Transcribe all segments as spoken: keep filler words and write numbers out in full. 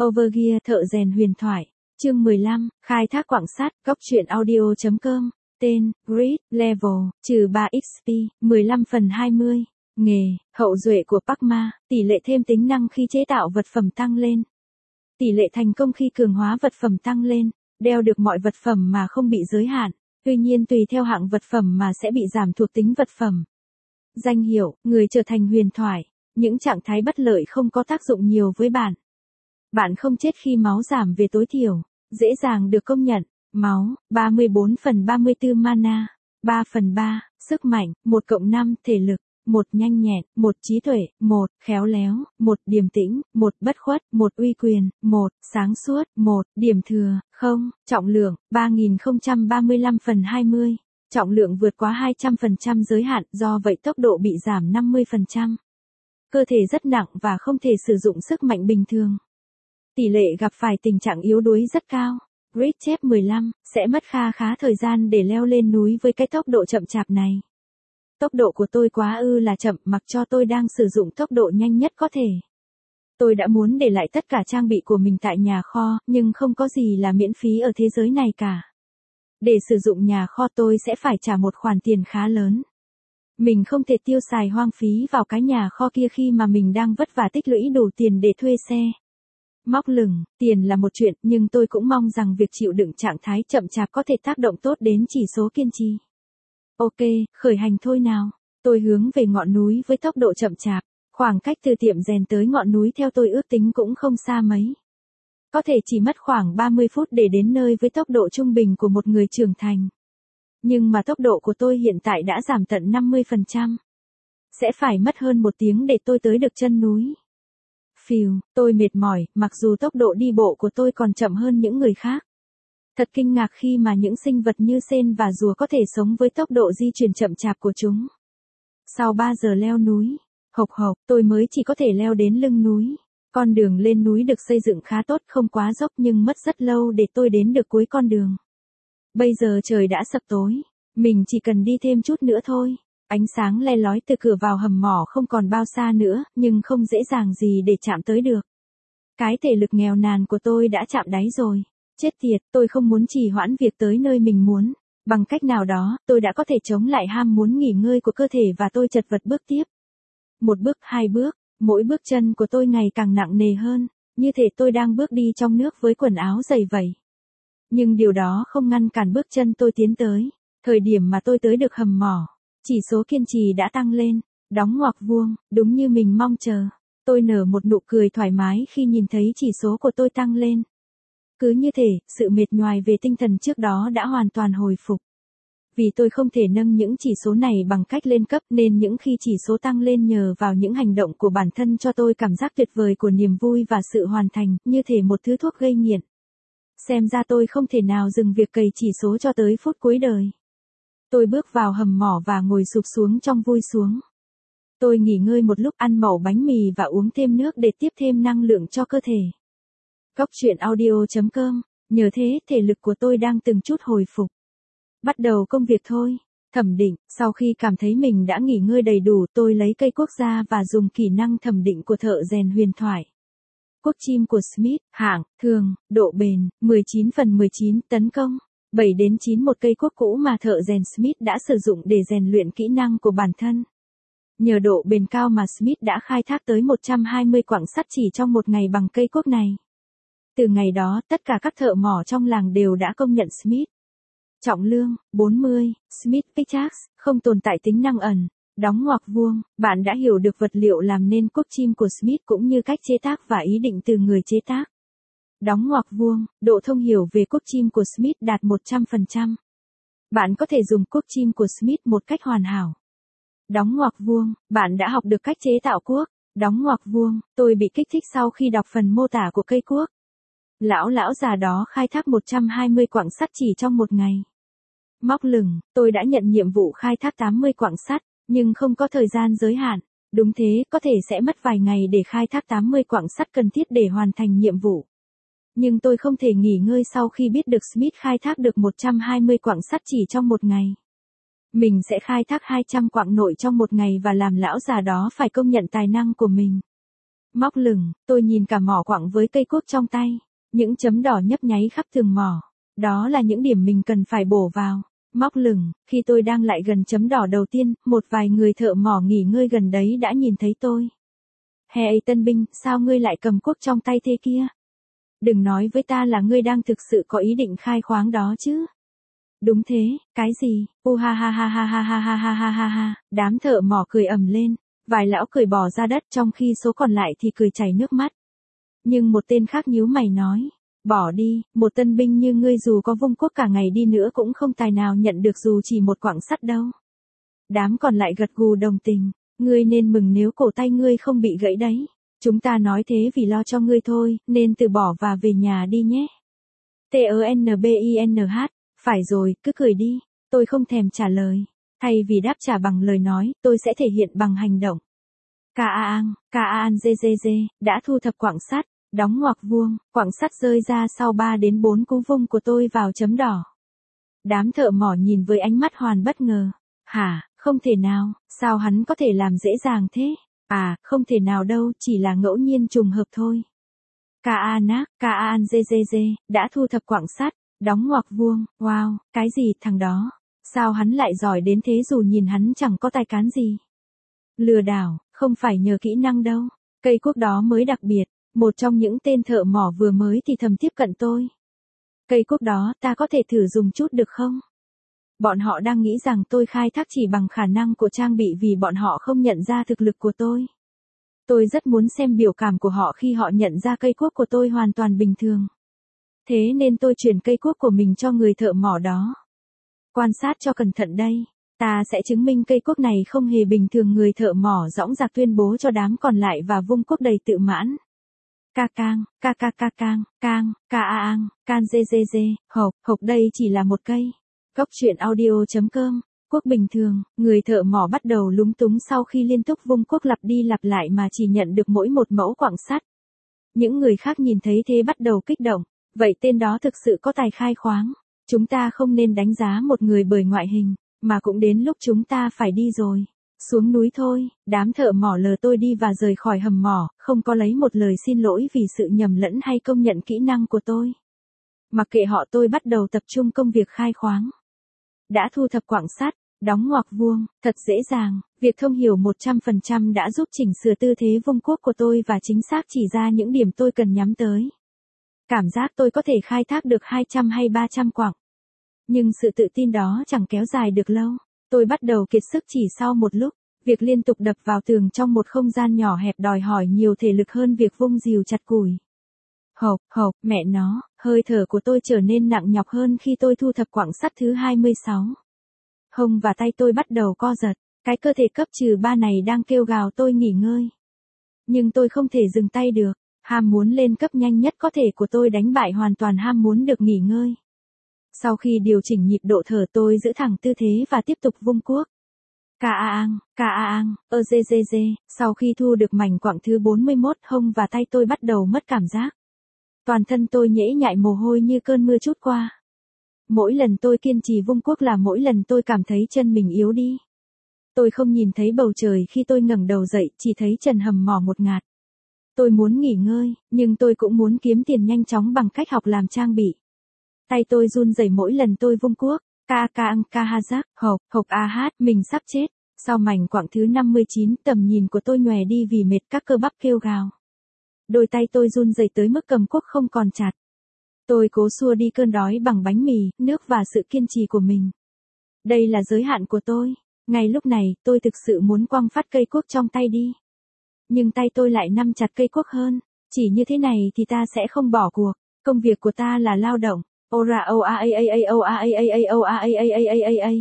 Overgear thợ rèn huyền thoại. Chương mười lăm, khai thác quặng sắt, góc truyện audio chấm com. Tên, Grid, Level, trừ ba ích pê, mười lăm phần hai mươi. Nghề, hậu duệ của Pacma, tỷ lệ thêm tính năng khi chế tạo vật phẩm tăng lên. Tỷ lệ thành công khi cường hóa vật phẩm tăng lên, đeo được mọi vật phẩm mà không bị giới hạn, tuy nhiên tùy theo hạng vật phẩm mà sẽ bị giảm thuộc tính vật phẩm. Danh hiệu, người trở thành huyền thoại, những trạng thái bất lợi không có tác dụng nhiều với bạn. Bạn không chết khi máu giảm về tối thiểu, dễ dàng được công nhận. Máu, ba mươi bốn phần ba mươi tư mana, ba phần ba, sức mạnh, một cộng năm thể lực, một nhanh nhẹn, một trí tuệ, một khéo léo, một điềm tĩnh, một bất khuất, một uy quyền, một sáng suốt, một điểm thừa, không, trọng lượng, ba nghìn không trăm ba mươi lăm phần hai mươi, trọng lượng vượt quá hai trăm phần trăm giới hạn, do vậy tốc độ bị giảm năm mươi phần trăm. Cơ thể rất nặng và không thể sử dụng sức mạnh bình thường. Tỷ lệ gặp phải tình trạng yếu đuối rất cao. Grid chép mười lăm, sẽ mất kha khá thời gian để leo lên núi với cái tốc độ chậm chạp này. Tốc độ của tôi quá ư là chậm, mặc cho tôi đang sử dụng tốc độ nhanh nhất có thể. Tôi đã muốn để lại tất cả trang bị của mình tại nhà kho, nhưng không có gì là miễn phí ở thế giới này cả. Để sử dụng nhà kho tôi sẽ phải trả một khoản tiền khá lớn. Mình không thể tiêu xài hoang phí vào cái nhà kho kia khi mà mình đang vất vả tích lũy đủ tiền để thuê xe. Móc lửng, tiền là một chuyện, nhưng tôi cũng mong rằng việc chịu đựng trạng thái chậm chạp có thể tác động tốt đến chỉ số kiên trì. Ok, khởi hành thôi nào. Tôi hướng về ngọn núi với tốc độ chậm chạp. Khoảng cách từ tiệm rèn tới ngọn núi theo tôi ước tính cũng không xa mấy. Có thể chỉ mất khoảng ba mươi phút để đến nơi với tốc độ trung bình của một người trưởng thành. Nhưng mà tốc độ của tôi hiện tại đã giảm tận năm mươi phần trăm. Sẽ phải mất hơn một tiếng để tôi tới được chân núi. Phìu, tôi mệt mỏi, mặc dù tốc độ đi bộ của tôi còn chậm hơn những người khác. Thật kinh ngạc khi mà những sinh vật như sên và rùa có thể sống với tốc độ di chuyển chậm chạp của chúng. Sau ba giờ leo núi, hộc hộc, tôi mới chỉ có thể leo đến lưng núi. Con đường lên núi được xây dựng khá tốt, không quá dốc nhưng mất rất lâu để tôi đến được cuối con đường. Bây giờ trời đã sập tối, mình chỉ cần đi thêm chút nữa thôi. Ánh sáng le lói từ cửa vào hầm mỏ không còn bao xa nữa, nhưng không dễ dàng gì để chạm tới được. Cái thể lực nghèo nàn của tôi đã chạm đáy rồi. Chết tiệt, tôi không muốn trì hoãn việc tới nơi mình muốn. Bằng cách nào đó, tôi đã có thể chống lại ham muốn nghỉ ngơi của cơ thể và tôi chật vật bước tiếp. Một bước, hai bước, mỗi bước chân của tôi ngày càng nặng nề hơn, như thể tôi đang bước đi trong nước với quần áo dày vậy. Nhưng điều đó không ngăn cản bước chân tôi tiến tới. Thời điểm mà tôi tới được hầm mỏ, chỉ số kiên trì đã tăng lên, đóng ngoặc vuông, đúng như mình mong chờ. Tôi nở một nụ cười thoải mái khi nhìn thấy chỉ số của tôi tăng lên. Cứ như thể, sự mệt nhoài về tinh thần trước đó đã hoàn toàn hồi phục. Vì tôi không thể nâng những chỉ số này bằng cách lên cấp nên những khi chỉ số tăng lên nhờ vào những hành động của bản thân cho tôi cảm giác tuyệt vời của niềm vui và sự hoàn thành, như thể một thứ thuốc gây nghiện. Xem ra tôi không thể nào dừng việc cày chỉ số cho tới phút cuối đời. Tôi bước vào hầm mỏ và ngồi sụp xuống trong vui xuống. Tôi nghỉ ngơi một lúc, ăn mẩu bánh mì và uống thêm nước để tiếp thêm năng lượng cho cơ thể. Góc truyện audio chấm com, nhờ thế thể lực của tôi đang từng chút hồi phục. Bắt đầu công việc thôi. Thẩm định, sau khi cảm thấy mình đã nghỉ ngơi đầy đủ, tôi lấy cây cuốc ra và dùng kỹ năng thẩm định của thợ rèn huyền thoại. Cuốc chim của Smith, hạng, thường, độ bền, mười chín phần mười chín, tấn công. bảy đến chín một cây cuốc cũ mà thợ rèn Smith đã sử dụng để rèn luyện kỹ năng của bản thân. Nhờ độ bền cao mà Smith đã khai thác tới một trăm hai mươi quặng sắt chỉ trong một ngày bằng cây cuốc này. Từ ngày đó, tất cả các thợ mỏ trong làng đều đã công nhận Smith. Trọng lượng, bốn mươi, Smith Pickaxe, không tồn tại tính năng ẩn, đóng ngoặc vuông, bạn đã hiểu được vật liệu làm nên cuốc chim của Smith cũng như cách chế tác và ý định từ người chế tác. Đóng ngoặc vuông, độ thông hiểu về cuốc chim của Smith đạt một trăm phần trăm. Bạn có thể dùng cuốc chim của Smith một cách hoàn hảo. Đóng ngoặc vuông, bạn đã học được cách chế tạo cuốc. Đóng ngoặc vuông, tôi bị kích thích sau khi đọc phần mô tả của cây cuốc. Lão lão già đó khai thác một trăm hai mươi quặng sắt chỉ trong một ngày. Móc lửng, tôi đã nhận nhiệm vụ khai thác tám mươi quặng sắt, nhưng không có thời gian giới hạn. Đúng thế, có thể sẽ mất vài ngày để khai thác tám mươi quặng sắt cần thiết để hoàn thành nhiệm vụ. Nhưng tôi không thể nghỉ ngơi sau khi biết được Smith khai thác được một trăm hai mươi quặng sắt chỉ trong một ngày. Mình sẽ khai thác hai trăm quặng nội trong một ngày và làm lão già đó phải công nhận tài năng của mình. Móc lửng, tôi nhìn cả mỏ quặng với cây cuốc trong tay. Những chấm đỏ nhấp nháy khắp tường mỏ. Đó là những điểm mình cần phải bổ vào. Móc lửng, khi tôi đang lại gần chấm đỏ đầu tiên, một vài người thợ mỏ nghỉ ngơi gần đấy đã nhìn thấy tôi. Hey tân binh, sao ngươi lại cầm cuốc trong tay thế kia? Đừng nói với ta là ngươi đang thực sự có ý định khai khoáng đó chứ. Đúng thế, cái gì? U ha ha ha ha ha ha ha ha ha ha ha. Đám thợ mỏ cười ầm lên, vài lão cười bò ra đất trong khi số còn lại thì cười chảy nước mắt. Nhưng một tên khác nhíu mày nói, bỏ đi, một tân binh như ngươi dù có vung cuốc cả ngày đi nữa cũng không tài nào nhận được dù chỉ một quặng sắt đâu. Đám còn lại gật gù đồng tình, ngươi nên mừng nếu cổ tay ngươi không bị gãy đấy. Chúng ta nói thế vì lo cho ngươi thôi, nên từ bỏ và về nhà đi nhé. T E N B I N H, phải rồi, cứ cười đi, tôi không thèm trả lời. Thay vì đáp trả bằng lời nói, tôi sẽ thể hiện bằng hành động. Caang, Caang Zzz, đã thu thập quặng sắt, đóng ngoặc vuông, quặng sắt rơi ra sau ba đến bốn cú vung của tôi vào chấm đỏ. Đám thợ mỏ nhìn với ánh mắt hoàn bất ngờ. Hả, không thể nào, sao hắn có thể làm dễ dàng thế? À, không thể nào đâu, chỉ là ngẫu nhiên trùng hợp thôi. Caanac, Caang Zzz, đã thu thập quặng sắt, đóng ngoặc vuông, wow, cái gì thằng đó? Sao hắn lại giỏi đến thế dù nhìn hắn chẳng có tài cán gì? Lừa đảo, không phải nhờ kỹ năng đâu. Cây cuốc đó mới đặc biệt, một trong những tên thợ mỏ vừa mới thì thầm tiếp cận tôi. Cây cuốc đó ta có thể thử dùng chút được không? Bọn họ đang nghĩ rằng tôi khai thác chỉ bằng khả năng của trang bị vì bọn họ không nhận ra thực lực của tôi. Tôi rất muốn xem biểu cảm của họ khi họ nhận ra cây cuốc của tôi hoàn toàn bình thường. Thế nên tôi chuyển cây cuốc của mình cho người thợ mỏ đó. Quan sát cho cẩn thận đây. Ta sẽ chứng minh cây cuốc này không hề bình thường, người thợ mỏ dõng dạc tuyên bố cho đám còn lại và vung cuốc đầy tự mãn. Ca cang, ca ca ca cang, cang, ca a ang, can dê dê dê, hộp, hộp đây chỉ là một cây. Góc truyện audio.com, cuốc bình thường, người thợ mỏ bắt đầu lúng túng sau khi liên tục vung cuốc lặp đi lặp lại mà chỉ nhận được mỗi một mẫu quặng sắt. Những người khác nhìn thấy thế bắt đầu kích động, vậy tên đó thực sự có tài khai khoáng. Chúng ta không nên đánh giá một người bởi ngoại hình, mà cũng đến lúc chúng ta phải đi rồi. Xuống núi thôi, đám thợ mỏ lờ tôi đi và rời khỏi hầm mỏ, không có lấy một lời xin lỗi vì sự nhầm lẫn hay công nhận kỹ năng của tôi. Mặc kệ họ, tôi bắt đầu tập trung công việc khai khoáng. Đã thu thập quặng sắt, đóng ngoặc vuông, thật dễ dàng, việc thông hiểu một trăm phần trăm đã giúp chỉnh sửa tư thế vung cuốc của tôi và chính xác chỉ ra những điểm tôi cần nhắm tới. Cảm giác tôi có thể khai thác được hai trăm hay ba trăm quặng. Nhưng sự tự tin đó chẳng kéo dài được lâu. Tôi bắt đầu kiệt sức chỉ sau một lúc. Việc liên tục đập vào tường trong một không gian nhỏ hẹp đòi hỏi nhiều thể lực hơn việc vung rìu chặt củi. Hộp, hộp, mẹ nó, hơi thở của tôi trở nên nặng nhọc hơn khi tôi thu thập quặng sắt thứ hai mươi sáu. Hông và tay tôi bắt đầu co giật. Cái cơ thể cấp trừ ba này đang kêu gào tôi nghỉ ngơi. Nhưng tôi không thể dừng tay được. Ham muốn lên cấp nhanh nhất có thể của tôi đánh bại hoàn toàn ham muốn được nghỉ ngơi. Sau khi điều chỉnh nhịp độ thở, tôi giữ thẳng tư thế và tiếp tục vung cuốc. Caang, caang, ơ dê dê dê, sau khi thu được mảnh quặng thứ bốn mươi mốt, hông và tay tôi bắt đầu mất cảm giác. Toàn thân tôi nhễ nhại mồ hôi như cơn mưa trút qua. Mỗi lần tôi kiên trì vung cuốc là mỗi lần tôi cảm thấy chân mình yếu đi. Tôi không nhìn thấy bầu trời khi tôi ngẩng đầu dậy, chỉ thấy trần hầm mỏ ngột ngạt. Tôi muốn nghỉ ngơi, nhưng tôi cũng muốn kiếm tiền nhanh chóng bằng cách học làm trang bị. Tay tôi run rẩy mỗi lần tôi vung cuốc. Ca cang, ca ha giác, hộp, hộp a hát, mình sắp chết. Sau mảnh quặng thứ năm mươi chín, tầm nhìn của tôi nhòe đi vì mệt, các cơ bắp kêu gào. Đôi tay tôi run rẩy tới mức cầm cuốc không còn chặt. Tôi cố xua đi cơn đói bằng bánh mì, nước và sự kiên trì của mình. Đây là giới hạn của tôi. Ngay lúc này, tôi thực sự muốn quăng phát cây cuốc trong tay đi. Nhưng tay tôi lại nắm chặt cây cuốc hơn. Chỉ như thế này thì ta sẽ không bỏ cuộc. Công việc của ta là lao động. Ora o a a a a o a a a a o a a a a a a.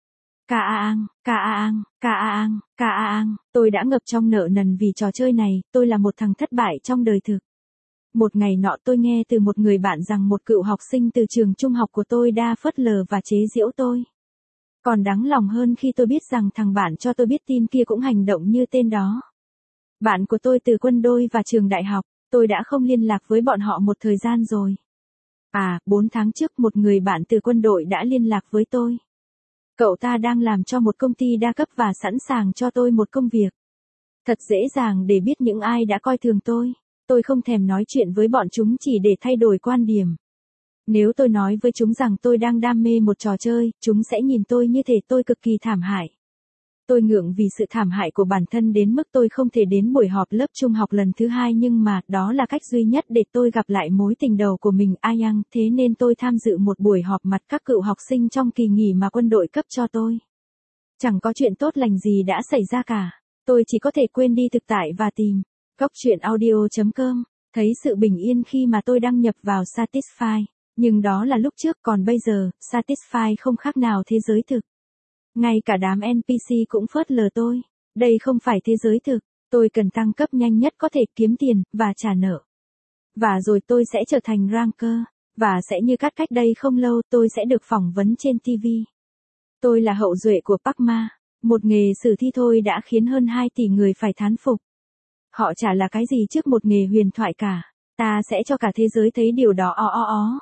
Caang, caang, caang, caang, tôi đã ngập trong nợ nần vì trò chơi này, tôi là một thằng thất bại trong đời thực. Một ngày nọ tôi nghe từ một người bạn rằng một cựu học sinh từ trường trung học của tôi đã phớt lờ và chế giễu tôi. Còn đáng lòng hơn khi tôi biết rằng thằng bạn cho tôi biết tin kia cũng hành động như tên đó. Bạn của tôi từ quân đội và trường đại học, tôi đã không liên lạc với bọn họ một thời gian rồi. À, bốn tháng trước một người bạn từ quân đội đã liên lạc với tôi. Cậu ta đang làm cho một công ty đa cấp và sẵn sàng cho tôi một công việc. Thật dễ dàng để biết những ai đã coi thường tôi. Tôi không thèm nói chuyện với bọn chúng chỉ để thay đổi quan điểm. Nếu tôi nói với chúng rằng tôi đang đam mê một trò chơi, chúng sẽ nhìn tôi như thể tôi cực kỳ thảm hại. Tôi ngượng vì sự thảm hại của bản thân đến mức tôi không thể đến buổi họp lớp trung học lần thứ hai, nhưng mà đó là cách duy nhất để tôi gặp lại mối tình đầu của mình, Ayang, thế nên tôi tham dự một buổi họp mặt các cựu học sinh trong kỳ nghỉ mà quân đội cấp cho tôi. Chẳng có chuyện tốt lành gì đã xảy ra cả. Tôi chỉ có thể quên đi thực tại và tìm góc truyện audio chấm com, thấy sự bình yên khi mà tôi đăng nhập vào Satisfy. Nhưng đó là lúc trước, còn bây giờ, Satisfy không khác nào thế giới thực. Ngay cả đám en pê xê cũng phớt lờ tôi. Đây không phải thế giới thực. Tôi cần tăng cấp nhanh nhất có thể, kiếm tiền, và trả nợ. Và rồi tôi sẽ trở thành ranker. Và sẽ như cắt cách đây không lâu, tôi sẽ được phỏng vấn trên ti vi. Tôi là hậu duệ của Park Ma. Một nghề sử thi thôi đã khiến hơn hai tỷ người phải thán phục. Họ chả là cái gì trước một nghề huyền thoại cả. Ta sẽ cho cả thế giới thấy điều đó o o ó.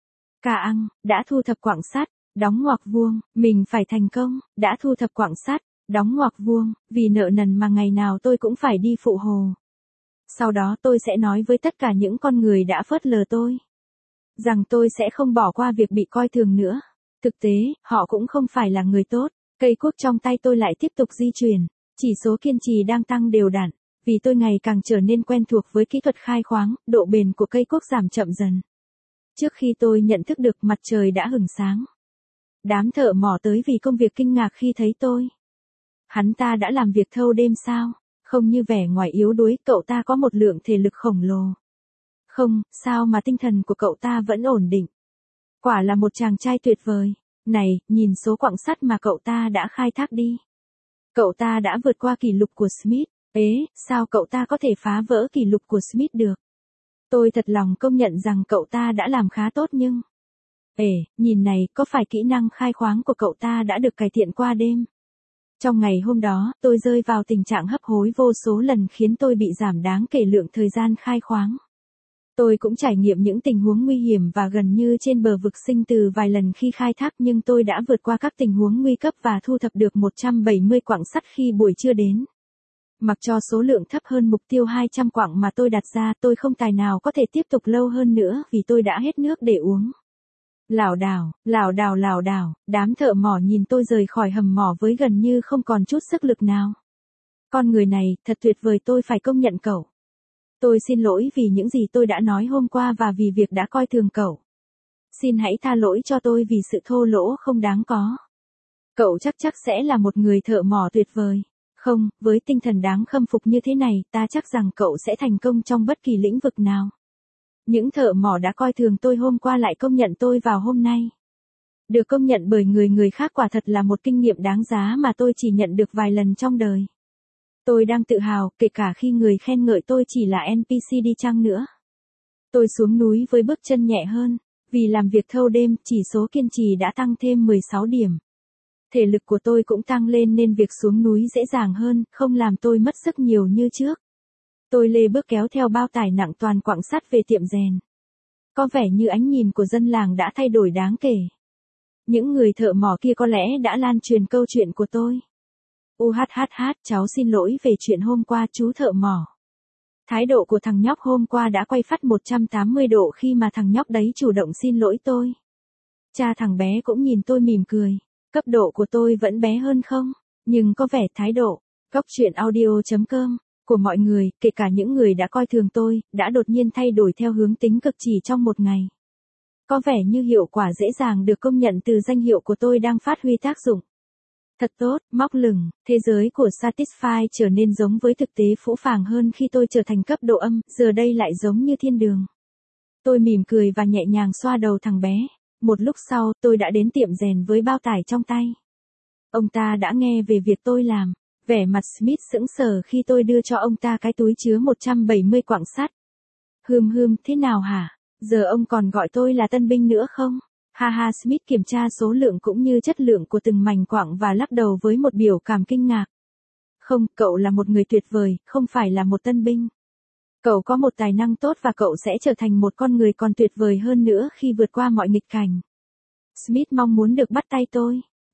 Cả ăn, đã thu thập quặng sắt, đóng ngoặc vuông, mình phải thành công, đã thu thập quặng sắt, đóng ngoặc vuông, vì nợ nần mà ngày nào tôi cũng phải đi phụ hồ. Sau đó tôi sẽ nói với tất cả những con người đã phớt lờ tôi, rằng tôi sẽ không bỏ qua việc bị coi thường nữa. Thực tế, họ cũng không phải là người tốt. Cây cuốc trong tay tôi lại tiếp tục di chuyển. Chỉ số kiên trì đang tăng đều đặn, vì tôi ngày càng trở nên quen thuộc với kỹ thuật khai khoáng, độ bền của cây cuốc giảm chậm dần. Trước khi tôi nhận thức được, mặt trời đã hửng sáng. Đám thợ mỏ tới vì công việc kinh ngạc khi thấy tôi. Hắn ta đã làm việc thâu đêm sao? Không như vẻ ngoài yếu đuối, cậu ta có một lượng thể lực khổng lồ. Không, sao mà tinh thần của cậu ta vẫn ổn định. Quả là một chàng trai tuyệt vời. Này, nhìn số quặng sắt mà cậu ta đã khai thác đi. Cậu ta đã vượt qua kỷ lục của Smith. Ế, sao cậu ta có thể phá vỡ kỷ lục của Smith được? Tôi thật lòng công nhận rằng cậu ta đã làm khá tốt nhưng... Ê, nhìn này, có phải kỹ năng khai khoáng của cậu ta đã được cải thiện qua đêm? Trong ngày hôm đó, tôi rơi vào tình trạng hấp hối vô số lần khiến tôi bị giảm đáng kể lượng thời gian khai khoáng. Tôi cũng trải nghiệm những tình huống nguy hiểm và gần như trên bờ vực sinh tử vài lần khi khai thác, nhưng tôi đã vượt qua các tình huống nguy cấp và thu thập được một trăm bảy mươi quặng sắt khi buổi trưa đến. Mặc cho số lượng thấp hơn mục tiêu hai trăm quặng mà tôi đặt ra, tôi không tài nào có thể tiếp tục lâu hơn nữa vì tôi đã hết nước để uống. Lảo đảo, lảo đảo lảo đảo, đám thợ mỏ nhìn tôi rời khỏi hầm mỏ với gần như không còn chút sức lực nào. Con người này, thật tuyệt vời, tôi phải công nhận cậu. Tôi xin lỗi vì những gì tôi đã nói hôm qua và vì việc đã coi thường cậu. Xin hãy tha lỗi cho tôi vì sự thô lỗ không đáng có. Cậu chắc chắc sẽ là một người thợ mỏ tuyệt vời. Không, với tinh thần đáng khâm phục như thế này, ta chắc rằng cậu sẽ thành công trong bất kỳ lĩnh vực nào. Những thợ mỏ đã coi thường tôi hôm qua lại công nhận tôi vào hôm nay. Được công nhận bởi người người khác quả thật là một kinh nghiệm đáng giá mà tôi chỉ nhận được vài lần trong đời. Tôi đang tự hào, kể cả khi người khen ngợi tôi chỉ là en pê xê đi chăng nữa. Tôi xuống núi với bước chân nhẹ hơn, vì làm việc thâu đêm, chỉ số kiên trì đã tăng thêm mười sáu điểm. Thể lực của tôi cũng tăng lên nên việc xuống núi dễ dàng hơn, không làm tôi mất sức nhiều như trước. Tôi lê bước kéo theo bao tải nặng toàn quặng sắt về tiệm rèn. Có vẻ như ánh nhìn của dân làng đã thay đổi đáng kể. Những người thợ mỏ kia có lẽ đã lan truyền câu chuyện của tôi. Uhhh, cháu xin lỗi về chuyện hôm qua, chú thợ mỏ. Thái độ của thằng nhóc hôm qua đã quay phắt một trăm tám mươi độ khi mà thằng nhóc đấy chủ động xin lỗi tôi. Cha thằng bé cũng nhìn tôi mỉm cười. Cấp độ của tôi vẫn bé hơn không? Nhưng có vẻ thái độ, góc truyện audio chấm com, của mọi người, kể cả những người đã coi thường tôi, đã đột nhiên thay đổi theo hướng tích cực chỉ trong một ngày. Có vẻ như hiệu quả dễ dàng được công nhận từ danh hiệu của tôi đang phát huy tác dụng. Thật tốt, móc lửng, thế giới của Satisfy trở nên giống với thực tế phũ phàng hơn khi tôi trở thành cấp độ âm, giờ đây lại giống như thiên đường. Tôi mỉm cười và nhẹ nhàng xoa đầu thằng bé. Một lúc sau, tôi đã đến tiệm rèn với bao tải trong tay. Ông ta đã nghe về việc tôi làm. Vẻ mặt Smith sững sờ khi tôi đưa cho ông ta cái túi chứa một trăm bảy mươi quặng sắt. Hừm hừm, thế nào hả? Giờ ông còn gọi tôi là tân binh nữa không? Ha ha, Smith kiểm tra số lượng cũng như chất lượng của từng mảnh quặng và lắc đầu với một biểu cảm kinh ngạc. Không, cậu là một người tuyệt vời, không phải là một tân binh. Cậu có một tài năng tốt và cậu sẽ trở thành một con người còn tuyệt vời hơn nữa khi vượt qua mọi nghịch cảnh. Smith mong muốn được bắt tay tôi.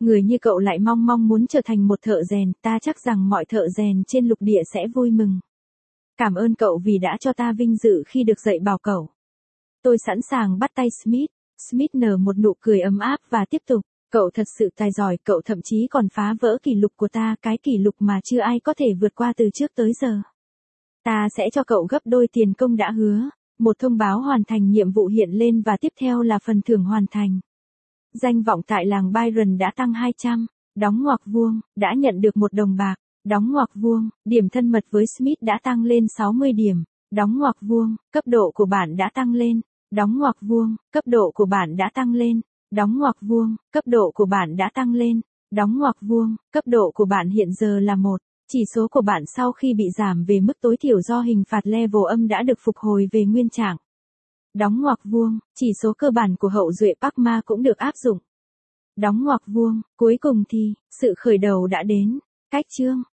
Người như cậu lại mong mong muốn trở thành một thợ rèn, ta chắc rằng mọi thợ rèn trên lục địa sẽ vui mừng. Cảm ơn cậu vì đã cho ta vinh dự khi được dạy bảo cậu. Tôi sẵn sàng bắt tay Smith. Smith nở một nụ cười ấm áp và tiếp tục. Cậu thật sự tài giỏi, cậu thậm chí còn phá vỡ kỷ lục của ta, cái kỷ lục mà chưa ai có thể vượt qua từ trước tới giờ. Ta sẽ cho cậu gấp đôi tiền công đã hứa. Một thông báo hoàn thành nhiệm vụ hiện lên và tiếp theo là phần thưởng hoàn thành. Danh vọng tại làng Byron đã tăng hai trăm, đóng ngoặc vuông, đã nhận được một đồng bạc, đóng ngoặc vuông, điểm thân mật với Smith đã tăng lên sáu mươi điểm, đóng ngoặc vuông, cấp độ của bạn đã tăng lên, đóng ngoặc vuông, cấp độ của bạn đã tăng lên, đóng ngoặc vuông, cấp độ của bạn đã tăng lên, đóng ngoặc vuông, cấp độ của bạn hiện giờ là một, chỉ số của bạn sau khi bị giảm về mức tối thiểu do hình phạt level âm đã được phục hồi về nguyên trạng. Đóng ngoặc vuông, chỉ số cơ bản của hậu duệ Parkma cũng được áp dụng. Đóng ngoặc vuông, cuối cùng thì, sự khởi đầu đã đến. Cách chương